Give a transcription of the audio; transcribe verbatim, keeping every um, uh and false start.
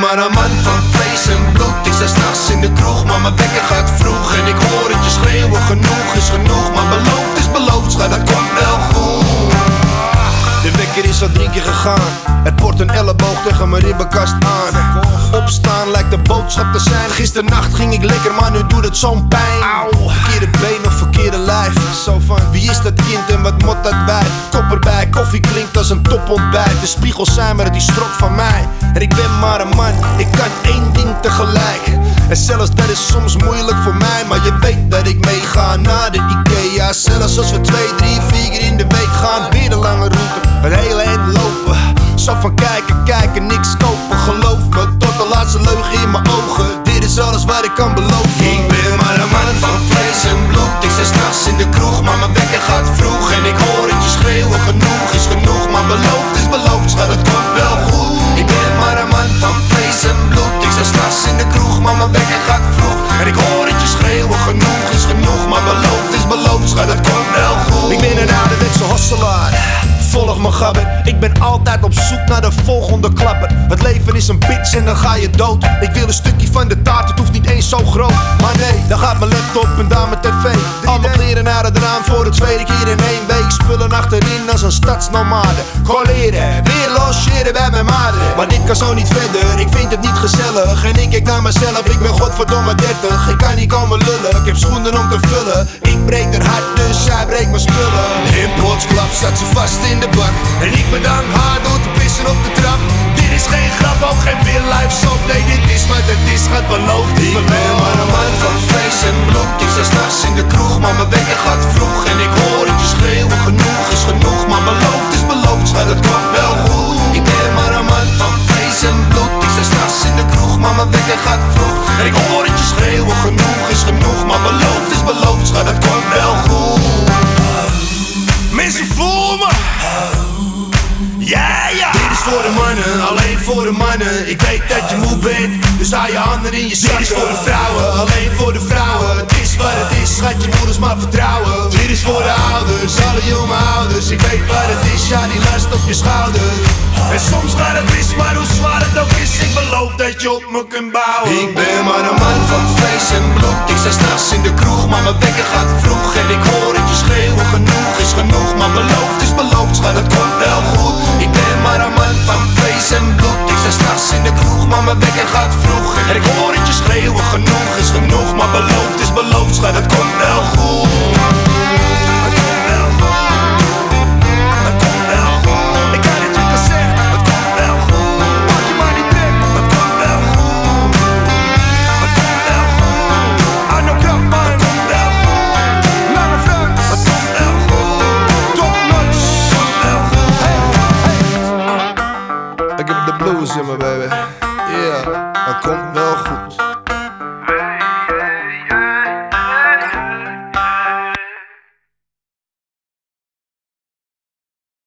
maar een man van vlees en bloed. Ik sta s'nachts in de kroeg, maar mijn wekker gaat vroeg. En ik hoor het je schreeuwen, genoeg is genoeg. Maar beloofd is beloofd, schat, dat komt wel goed. De wekker is al drie keer gegaan. Het wordt een elleboog tegen mijn ribbenkast aan. Opstaan lijkt de boodschap te zijn. Gisternacht ging ik lekker, maar nu doet het zo'n pijn. Auw. Verkeerde been of verkeerde lijf. Zo van, wie is dat kind en wat mot dat wijf? Kop erbij, koffie klinkt als een topontbijt. De spiegels zijn maar die strok van mij. En ik ben maar een man, ik kan één ding tegelijk. En zelfs dat is soms moeilijk voor mij. Maar je weet dat ik meega naar de Ikea. Zelfs als we twee, drie, vier keer in de week gaan. Weer de lange route, het hele eind lopen. Zo van kijken, kijken, niks kopen. Geloof me, tot de laatste leugen in mijn ogen. Dit is alles wat ik kan beloven. Ik ben maar een man van vlees en bloed. Ik sta s'nachts in de kroeg, maar mijn wekker gaat vroeg. En ik hoor het je schreeuwen, genoeg is genoeg. Maar beloofd is beloofd, schat, het komt wel goed. Ik ben maar een man van vlees en bloed. Ik sta s'nachts in de kroeg, maar mijn wekker gaat vroeg. En ik hoor het je schreeuwen, genoeg is genoeg. Maar beloofd is beloofd, schat, het komt wel goed. Ik ben een ouderwetse hosselaar, volg me gabber. Ik ben altijd op zoek naar de volgende klapper. Het leven is een bitch en dan ga je dood. Ik wil een stukje van de taart, het hoeft niet eens zo groot. Maar nee, dan gaat mijn laptop en daar mijn tv. Al mijn kleren naar het raam voor de tweede keer in één week. Spullen achterin als een stadsnomade. Colleren, weer logeren bij mijn maden. Maar dit kan zo niet verder, ik vind het niet gezellig. En ik kijk naar mezelf, ik ben godverdomme dertig. Ik kan niet komen lullen, ik heb schoenen om te vullen. Ik breek haar hart, dus zij breekt mijn spullen. In plotsklap staat ze vast in de bak. En ik bedank haar door te pissen op de trap. Dit is geen grap, ook geen real life soap. Nee, dit is wat het is, gaat beloofd. Ik ben maar een man van vlees en bloed. Ik sta s'nachts in de kroeg, maar mijn wekker gaat vroeg. En ik hoor het je schreeuwen, genoeg is genoeg. Maar beloofd is beloofd, schat, het komt wel goed. Ik ben maar een man van vlees en bloed. Ik sta s'nachts in de kroeg, maar mijn wekker gaat vroeg. En ik hoor het je schreeuwen, genoeg is genoeg. Maar beloofd is beloofd, schat, het komt wel goed. Mensen voel me. Ja, ja. Dit is voor de mannen, alleen voor de mannen. Ik weet dat je moe bent, dus haal je handen in je zak. Dit is voor de vrouwen, alleen voor de vrouwen. Het is wat het is, schat je moeders maar vertrouwen. Dit is voor de ouders, alle jonge ouders. Ik weet wat het is, ja, die last op je schouder. En soms gaat het mis, maar hoe zwaar het ook is, ik beloof dat je op me kunt bouwen. Ik ben maar een man van vlees en bloed. Ik sta s'nachts in de kroeg, maar mijn wekker gaat vroeg. En ik hoor het je schreeuwen, genoeg is genoeg. Maar beloofd is beloofd, schat, het komt wel goed. Ik ben maar een man van vlees en bloed. Ik sta s'nachts in de kroeg, maar mijn wekker gaat vroeg. En ik hoor het je schreeuwen, genoeg is genoeg. Maar beloofd is beloofd, schat, het komt wel goed. Het komt wel goed. Het komt wel goed. Ik kan het je al zeggen, het komt wel goed. Maak je maar niet druk, het komt wel goed. Het komt wel goed. Arno Krapman, het komt wel goed. Lange Frans, het komt wel goed. Top notch, het komt wel goed. Hey, hey. Ik heb de blues in me, baby. Yeah, het komt wel goed.